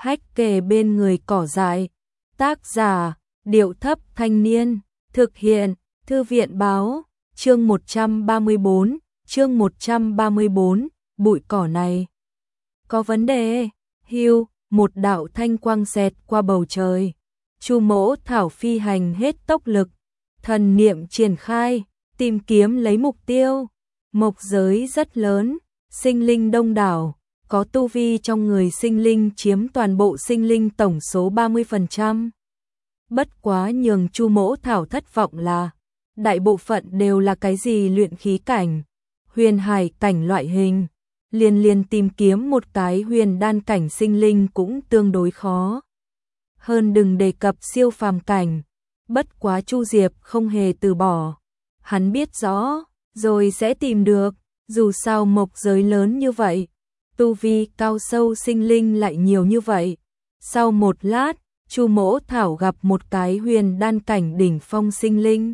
hách kề bên người cỏ dại. Tác giả, Điệu Thấp Thanh Niên, thực hiện, Thư viện Báo, chương 134, bụi cỏ này có vấn đề. Hưu, một đạo thanh quang xẹt qua bầu trời. Chu Mỗ Thảo phi hành hết tốc lực, thần niệm triển khai, tìm kiếm lấy mục tiêu. Mộc giới rất lớn, sinh linh đông đảo, có tu vi trong người sinh linh chiếm toàn bộ sinh linh tổng số 30%. Bất quá nhường Chu Mỗ Thảo thất vọng là, đại bộ phận đều là cái gì luyện khí cảnh, huyền hải cảnh loại hình. Liền tìm kiếm một cái huyền đan cảnh sinh linh cũng tương đối khó. Hơn đừng đề cập siêu phàm cảnh. Bất quá Chu Diệp không hề từ bỏ. Hắn biết rõ, rồi sẽ tìm được, dù sao mộc giới lớn như vậy, tu vi cao sâu sinh linh lại nhiều như vậy. Sau một lát, Chu Mỗ Thảo gặp một cái huyền đan cảnh đỉnh phong sinh linh.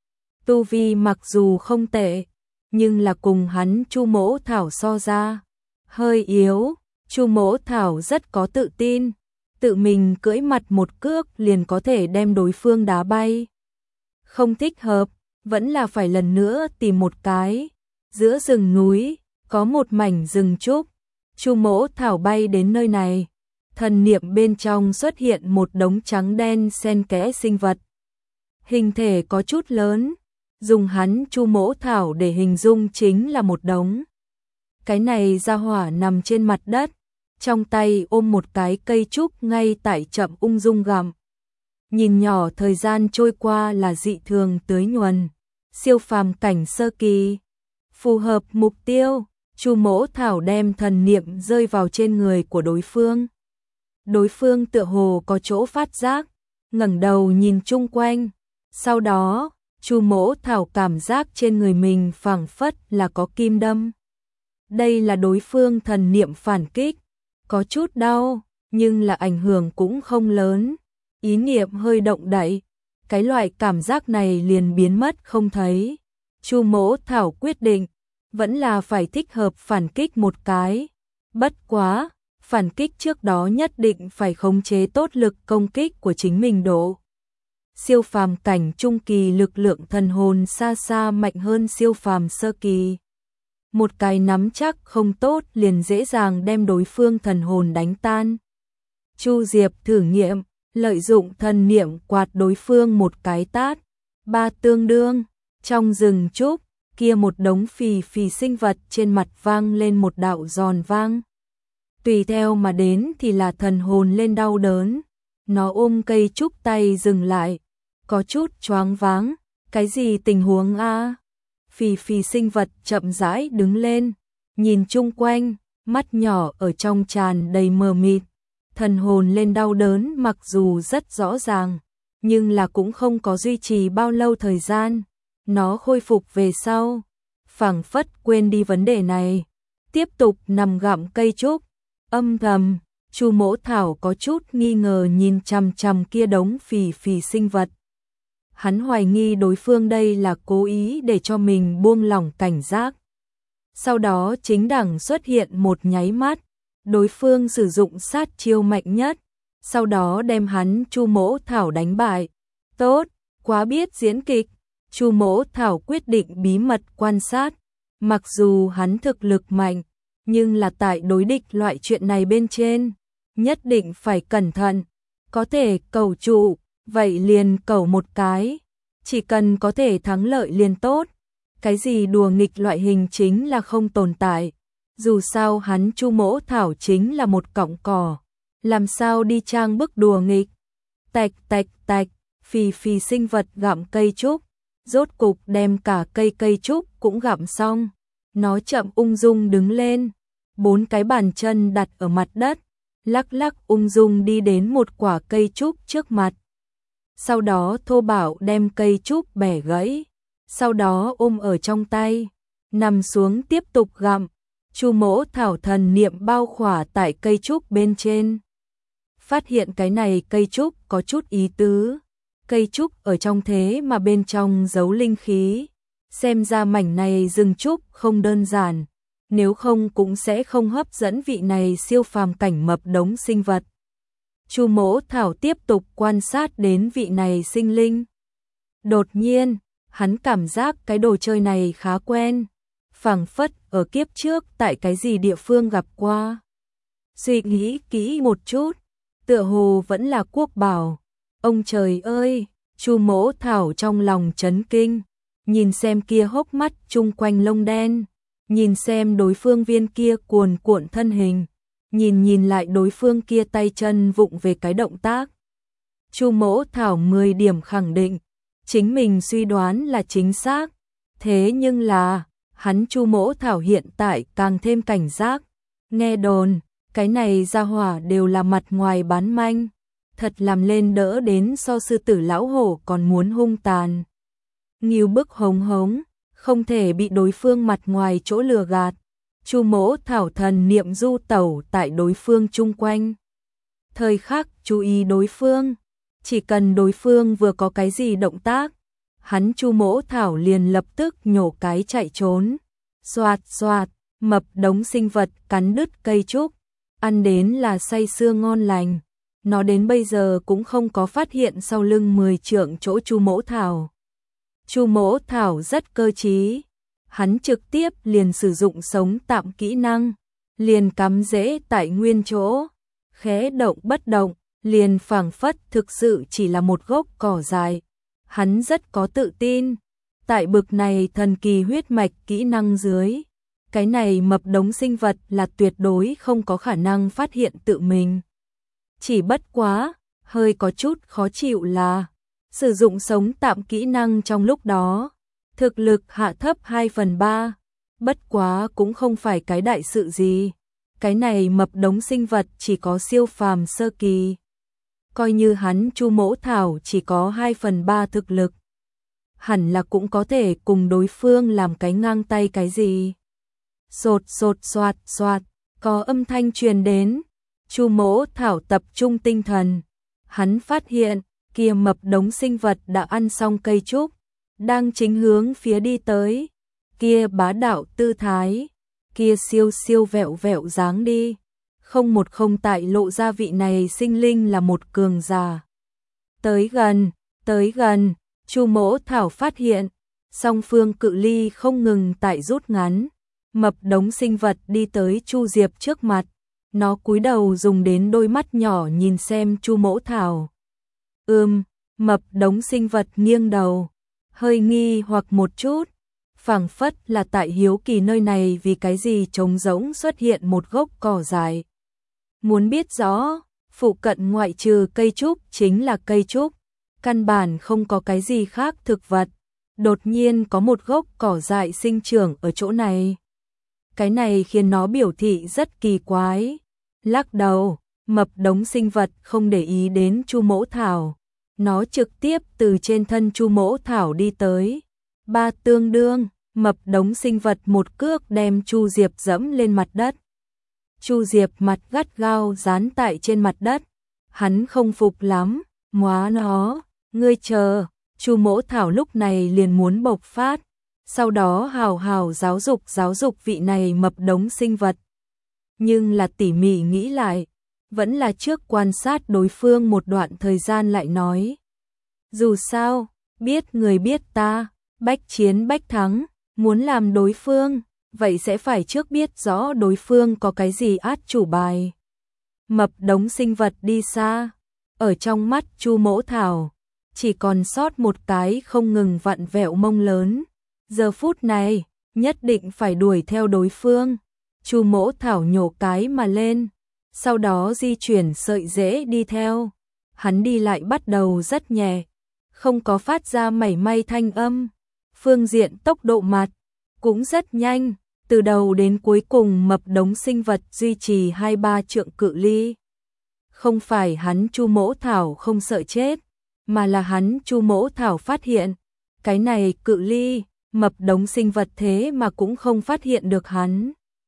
Tu vi mặc dù không tệ, nhưng là cùng hắn Chu Mỗ Thảo so ra hơi yếu. Chu Mỗ Thảo rất có tự tin, tự mình cưỡi mặt một cước liền có thể đem đối phương đá bay. Không thích hợp, vẫn là phải lần nữa tìm một cái. Giữa rừng núi có một mảnh rừng trúc. Chu Mỗ Thảo bay đến nơi này, thần niệm bên trong xuất hiện một đống trắng đen xen kẽ sinh vật. Hình thể có chút lớn, dùng hắn Chu Mỗ Thảo để hình dung chính là một đống. Cái này ra hỏa nằm trên mặt đất, trong tay ôm một cái cây trúc ngay tại chậm ung dung gặm. Nhìn nhỏ thời gian trôi qua là dị thường tưới nhuần, siêu phàm cảnh sơ kỳ. Phù hợp mục tiêu, Chu Mỗ Thảo đem thần niệm rơi vào trên người của đối phương. Đối phương tựa hồ có chỗ phát giác, ngẩng đầu nhìn chung quanh. Sau đó, Chu Mỗ Thảo cảm giác trên người mình phảng phất là có kim đâm. Đây là đối phương thần niệm phản kích, có chút đau, nhưng là ảnh hưởng cũng không lớn. Ý niệm hơi động đậy, cái loại cảm giác này liền biến mất không thấy. Chu Mỗ Thảo quyết định, vẫn là phải thích hợp phản kích một cái. Bất quá, phản kích trước đó nhất định phải khống chế tốt lực công kích của chính mình độ. Siêu phàm cảnh trung kỳ lực lượng thần hồn xa xa mạnh hơn siêu phàm sơ kỳ. Một cái nắm chắc không tốt liền dễ dàng đem đối phương thần hồn đánh tan. Chu Diệp thử nghiệm, lợi dụng thần niệm quạt đối phương một cái tát. Ba tương đương, trong rừng trúc, kia một đống phì phì sinh vật trên mặt vang lên một đạo giòn vang. Tùy theo mà đến thì là thần hồn lên đau đớn. Nó ôm cây trúc tay dừng lại, có chút choáng váng. Cái gì tình huống a? Phì phì sinh vật chậm rãi đứng lên, nhìn chung quanh, mắt nhỏ ở trong tràn đầy mờ mịt. Thần hồn lên đau đớn mặc dù rất rõ ràng, nhưng là cũng không có duy trì bao lâu thời gian. Nó khôi phục về sau, phảng phất quên đi vấn đề này, tiếp tục nằm gặm cây trúc. Âm thầm, Chu Mỗ Thảo có chút nghi ngờ nhìn chằm chằm kia đống phì phì sinh vật. Hắn hoài nghi đối phương đây là cố ý để cho mình buông lỏng cảnh giác. Sau đó chính đẳng xuất hiện một nháy mắt, đối phương sử dụng sát chiêu mạnh nhất, sau đó đem hắn Chu Mỗ Thảo đánh bại. Tốt, quá biết diễn kịch. Chu Mỗ Thảo quyết định bí mật quan sát. Mặc dù hắn thực lực mạnh, nhưng là tại đối địch loại chuyện này bên trên, nhất định phải cẩn thận. Có thể cầu trụ, vậy liền cầu một cái. Chỉ cần có thể thắng lợi liền tốt. Cái gì đùa nghịch loại hình chính là không tồn tại. Dù sao hắn Chu Mỗ Thảo chính là một cọng cỏ, làm sao đi trang bức đùa nghịch. Tạch tạch tạch, phì phì sinh vật gặm cây trúc, rốt cục đem cả cây trúc cũng gặm xong. Nó chậm ung dung đứng lên, 4 cái bàn chân đặt ở mặt đất, lắc lắc ung dung đi đến một quả cây trúc trước mặt. Sau đó thô bạo đem cây trúc bẻ gãy, sau đó ôm ở trong tay, nằm xuống tiếp tục gặm. Chu Mỗ Thảo thần niệm bao khỏa tại cây trúc bên trên. Phát hiện cái này cây trúc có chút ý tứ. Cây trúc ở trong thế mà bên trong giấu linh khí. Xem ra mảnh này rừng trúc không đơn giản, nếu không cũng sẽ không hấp dẫn vị này siêu phàm cảnh mập đống sinh vật. Chu Mỗ Thảo tiếp tục quan sát đến vị này sinh linh. Đột nhiên, hắn cảm giác cái đồ chơi này khá quen, phảng phất ở kiếp trước tại cái gì địa phương gặp qua. Suy nghĩ kỹ một chút, tựa hồ vẫn là quốc bảo. Ông trời ơi, Chu Mỗ Thảo trong lòng chấn kinh, nhìn xem kia hốc mắt chung quanh lông đen, nhìn xem đối phương viên kia cuồn cuộn thân hình, nhìn lại đối phương kia tay chân vụng về cái động tác. Chu Mỗ Thảo 10 điểm khẳng định, chính mình suy đoán là chính xác, thế nhưng là, hắn Chu Mỗ Thảo hiện tại càng thêm cảnh giác, nghe đồn, cái này ra hỏa đều là mặt ngoài bán manh, thật làm lên đỡ đến so sư tử lão hổ còn muốn hung tàn. Ngưu bức hống hống, không thể bị đối phương mặt ngoài chỗ lừa gạt. Chu Mỗ Thảo thần niệm du tẩu tại đối phương chung quanh. Thời khắc chú ý đối phương, chỉ cần đối phương vừa có cái gì động tác, hắn Chu Mỗ Thảo liền lập tức nhổ cái chạy trốn. Xoạt xoạt, mập đống sinh vật cắn đứt cây trúc, ăn đến là say sưa ngon lành. Nó đến bây giờ cũng không có phát hiện sau lưng 10 trượng chỗ Chu Mỗ Thảo. Chu Mỗ Thảo rất cơ trí, hắn trực tiếp liền sử dụng sống tạm kỹ năng, liền cắm rễ tại nguyên chỗ, khẽ động bất động, liền phảng phất thực sự chỉ là một gốc cỏ dài. Hắn rất có tự tin, tại bực này thần kỳ huyết mạch kỹ năng dưới, cái này mập đống sinh vật là tuyệt đối không có khả năng phát hiện tự mình. Chỉ bất quá, hơi có chút khó chịu là sử dụng sống tạm kỹ năng trong lúc đó, thực lực hạ thấp 2/3, bất quá cũng không phải cái đại sự gì. Cái này mập đống sinh vật chỉ có siêu phàm sơ kỳ. Coi như hắn Chu Mỗ Thảo chỉ có 2/3 thực lực, hẳn là cũng có thể cùng đối phương làm cái ngang tay cái gì. Sột sột soạt soạt, có âm thanh truyền đến. Chu Mỗ Thảo tập trung tinh thần, hắn phát hiện kia mập đống sinh vật đã ăn xong cây trúc, đang chính hướng phía đi tới. Kia bá đạo tư thái, kia siêu siêu vẹo vẹo dáng đi, không một không tại lộ ra vị này sinh linh là một cường giả. Tới gần, Chu Mỗ Thảo phát hiện, song phương cự ly không ngừng tại rút ngắn. Mập đống sinh vật đi tới Chu Diệp trước mặt, nó cúi đầu dùng đến đôi mắt nhỏ nhìn xem Chu Mỗ Thảo. Mập đống sinh vật nghiêng đầu, hơi nghi hoặc một chút, phảng phất là tại hiếu kỳ nơi này vì cái gì trống rỗng xuất hiện một gốc cỏ dài. Muốn biết rõ, phụ cận ngoại trừ cây trúc chính là cây trúc, căn bản không có cái gì khác thực vật, đột nhiên có một gốc cỏ dại sinh trưởng ở chỗ này. Cái này khiến nó biểu thị rất kỳ quái. Lắc đầu, mập đống sinh vật không để ý đến Chu Mỗ Thảo, nó trực tiếp từ trên thân Chu Mỗ Thảo đi tới. Ba tương đương, mập đống sinh vật một cước đem Chu Diệp dẫm lên mặt đất. Chu Diệp mặt gắt gao dán tại trên mặt đất, hắn không phục lắm, móa nó, ngươi chờ. Chu Mỗ Thảo lúc này liền muốn bộc phát, sau đó hào hào giáo dục vị này mập đống sinh vật. Nhưng là tỉ mỉ nghĩ lại, vẫn là trước quan sát đối phương một đoạn thời gian lại nói. Dù sao, biết người biết ta, bách chiến bách thắng, muốn làm đối phương, vậy sẽ phải trước biết rõ đối phương có cái gì át chủ bài. Mập đống sinh vật đi xa, ở trong mắt Chu Mỗ Thảo, chỉ còn sót một cái không ngừng vặn vẹo mông lớn. Giờ phút này, nhất định phải đuổi theo đối phương. Chu Mỗ Thảo nhổ cái mà lên, sau đó di chuyển sợi rễ đi theo. Hắn đi lại bắt đầu rất nhẹ, không có phát ra mảy may thanh âm. Phương diện tốc độ mặt cũng rất nhanh, từ đầu đến cuối cùng mập đống sinh vật duy trì 2-3 trượng cự ly. Không phải hắn Chu Mỗ Thảo không sợ chết, mà là hắn Chu Mỗ Thảo phát hiện, cái này cự ly, mập đống sinh vật thế mà cũng không phát hiện được hắn.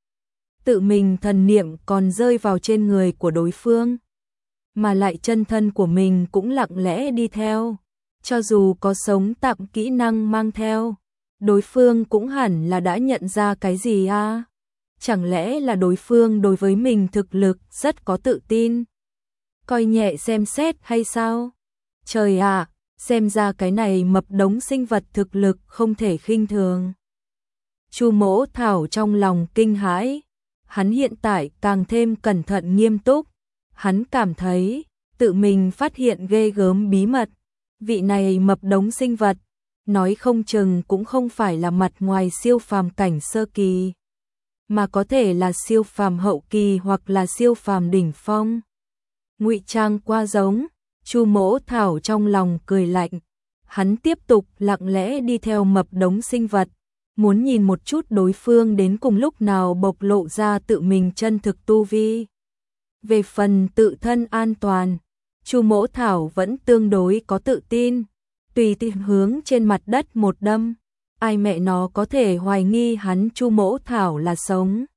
Tự mình thần niệm còn rơi vào trên người của đối phương, mà lại chân thân của mình cũng lặng lẽ đi theo. Cho dù có sống tạm kỹ năng mang theo, đối phương cũng hẳn là đã nhận ra cái gì à? Chẳng lẽ là đối phương đối với mình thực lực rất có tự tin? Coi nhẹ xem xét hay sao? Trời ạ, xem ra cái này mập đống sinh vật thực lực không thể khinh thường. Chu Mỗ Thảo trong lòng kinh hãi, hắn hiện tại càng thêm cẩn thận nghiêm túc, hắn cảm thấy tự mình phát hiện ghê gớm bí mật, vị này mập đống sinh vật, nói không chừng cũng không phải là mặt ngoài siêu phàm cảnh sơ kỳ, mà có thể là siêu phàm hậu kỳ hoặc là siêu phàm đỉnh phong. Ngụy trang qua giống, Chu Mỗ Thảo trong lòng cười lạnh, hắn tiếp tục lặng lẽ đi theo mập đống sinh vật, muốn nhìn một chút đối phương đến cùng lúc nào bộc lộ ra tự mình chân thực tu vi. Về phần tự thân an toàn, Chu Mỗ Thảo vẫn tương đối có tự tin, tùy tiện hướng trên mặt đất một đâm, ai mẹ nó có thể hoài nghi hắn Chu Mỗ Thảo là sống.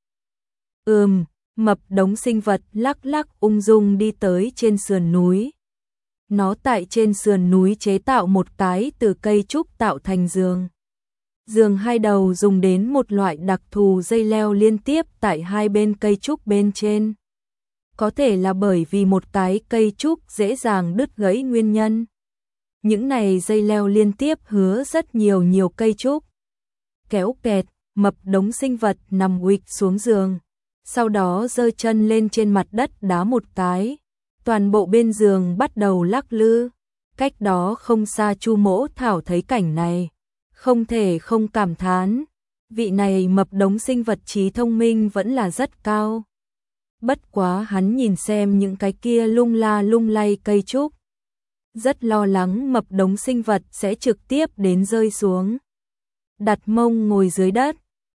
Mập đống sinh vật lắc lắc ung dung đi tới trên sườn núi. Nó tại trên sườn núi chế tạo một cái từ cây trúc tạo thành giường. Giường hai đầu dùng đến một loại đặc thù dây leo liên tiếp tại hai bên cây trúc bên trên. Có thể là bởi vì một cái cây trúc dễ dàng đứt gãy nguyên nhân. Những này dây leo liên tiếp hứa rất nhiều cây trúc. Kéo kẹt, mập đống sinh vật nằm uịch xuống giường. Sau đó giơ chân lên trên mặt đất đá một cái. Toàn bộ bên giường bắt đầu lắc lư. Cách đó không xa Chu Mỗ Thảo thấy cảnh này, không thể không cảm thán. Vị này mập đống sinh vật trí thông minh vẫn là rất cao. Bất quá hắn nhìn xem những cái kia lung la lung lay cây trúc, rất lo lắng mập đống sinh vật sẽ trực tiếp đến rơi xuống. Đặt mông ngồi dưới đất,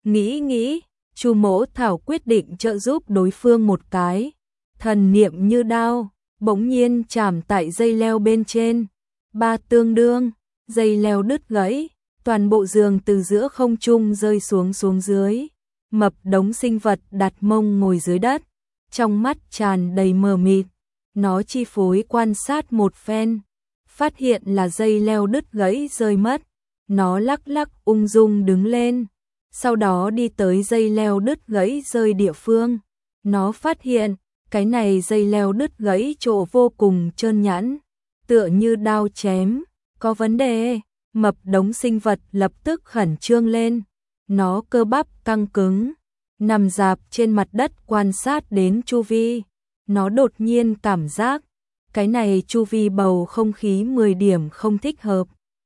nghĩ, Chu Mỗ Thảo quyết định trợ giúp đối phương một cái. Thần niệm như đao, bỗng nhiên chạm tại dây leo bên trên. Ba tương đương, dây leo đứt gãy, toàn bộ giường từ giữa không trung rơi xuống dưới. Mập đống sinh vật đặt mông ngồi dưới đất, trong mắt tràn đầy mờ mịt. Nó chi phối quan sát một phen, phát hiện là dây leo đứt gãy rơi mất. Nó lắc lắc ung dung đứng lên, sau đó đi tới dây leo đứt gãy rơi địa phương. Nó phát hiện, cái này dây leo đứt gãy chỗ vô cùng trơn nhẵn, tựa như đao chém, có vấn đề. Mập đống sinh vật lập tức khẩn trương lên, nó cơ bắp căng cứng, nằm rạp trên mặt đất quan sát đến chu vi. Nó đột nhiên cảm giác, cái này chu vi bầu không khí 10 điểm không thích hợp.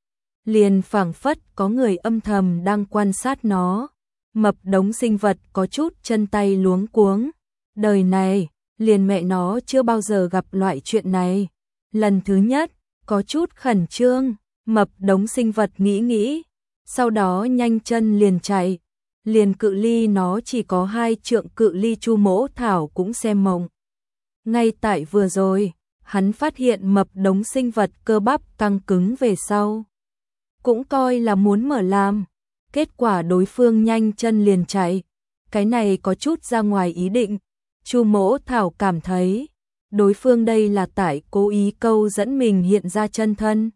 Liền phảng phất có người âm thầm đang quan sát nó. Mập đống sinh vật có chút chân tay luống cuống. Đời này, liền mẹ nó chưa bao giờ gặp loại chuyện này. Lần thứ nhất, có chút khẩn trương, mập đống sinh vật nghĩ, sau đó nhanh chân liền chạy. Liền cự ly nó chỉ có 2 trượng cự ly Chu Mỗ Thảo cũng xem mộng. Ngay tại vừa rồi, hắn phát hiện mập đống sinh vật cơ bắp căng cứng về sau. Cũng coi là muốn mở làm, kết quả đối phương nhanh chân liền chạy. Cái này có chút ra ngoài ý định. Chu Mỗ Thảo cảm thấy, đối phương đây là tại cố ý câu dẫn mình hiện ra chân thân.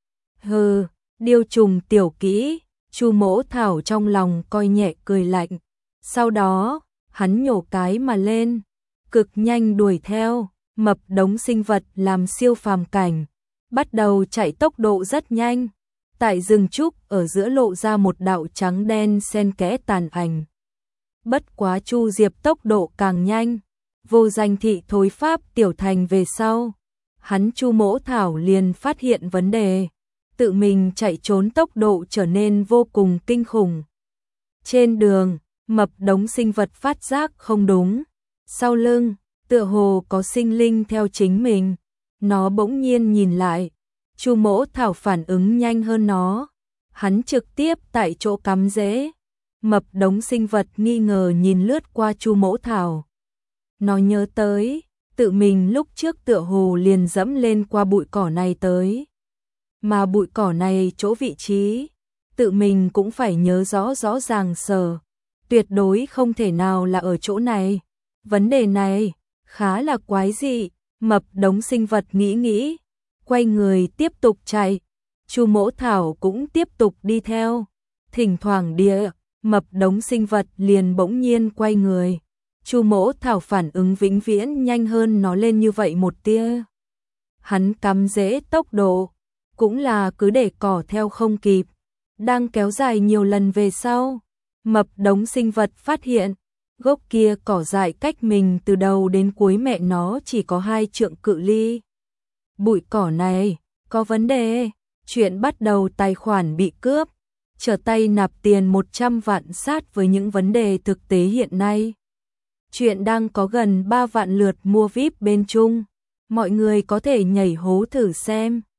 Hừ, điêu trùng tiểu kỹ, Chu Mỗ Thảo trong lòng coi nhẹ cười lạnh. Sau đó, hắn nhổ cái mà lên, cực nhanh đuổi theo. Mập đống sinh vật làm siêu phàm cảnh, bắt đầu chạy tốc độ rất nhanh. Tại rừng trúc ở giữa lộ ra một đạo trắng đen xen kẽ tàn ảnh. Bất quá Chu Diệp tốc độ càng nhanh, vô danh thị thối pháp tiểu thành về sau. Hắn Chu Mỗ Thảo liền phát hiện vấn đề, tự mình chạy trốn tốc độ trở nên vô cùng kinh khủng. Trên đường, mập đống sinh vật phát giác không đúng. Sau lưng, tựa hồ có sinh linh theo chính mình. Nó bỗng nhiên nhìn lại. Chu Mỗ Thảo phản ứng nhanh hơn nó. Hắn trực tiếp tại chỗ cắm rễ. Mập đống sinh vật nghi ngờ nhìn lướt qua Chu Mỗ Thảo. Nó nhớ tới, tự mình lúc trước tựa hồ liền dẫm lên qua bụi cỏ này tới. Mà bụi cỏ này chỗ vị trí, tự mình cũng phải nhớ rõ ràng sở. Tuyệt đối không thể nào là ở chỗ này. Vấn đề này khá là quái dị. Mập đống sinh vật nghĩ, quay người tiếp tục chạy. Chu Mỗ Thảo cũng tiếp tục đi theo. Thỉnh thoảng mập đống sinh vật liền bỗng nhiên quay người, Chu Mỗ Thảo phản ứng vĩnh viễn nhanh hơn nó lên như vậy một tia. Hắn cắm rễ tốc độ, cũng là cứ để cỏ theo không kịp. Đang kéo dài nhiều lần về sau, mập đống sinh vật phát hiện, gốc kia cỏ dại cách mình từ đầu đến cuối mẹ nó chỉ có 2 trượng cự ly. Bụi cỏ này, có vấn đề, chuyện bắt đầu tài khoản bị cướp, trở tay nạp tiền 100 vạn sát với những vấn đề thực tế hiện nay. Chuyện đang có gần 3 vạn lượt mua VIP bên Trung, mọi người có thể nhảy hố thử xem.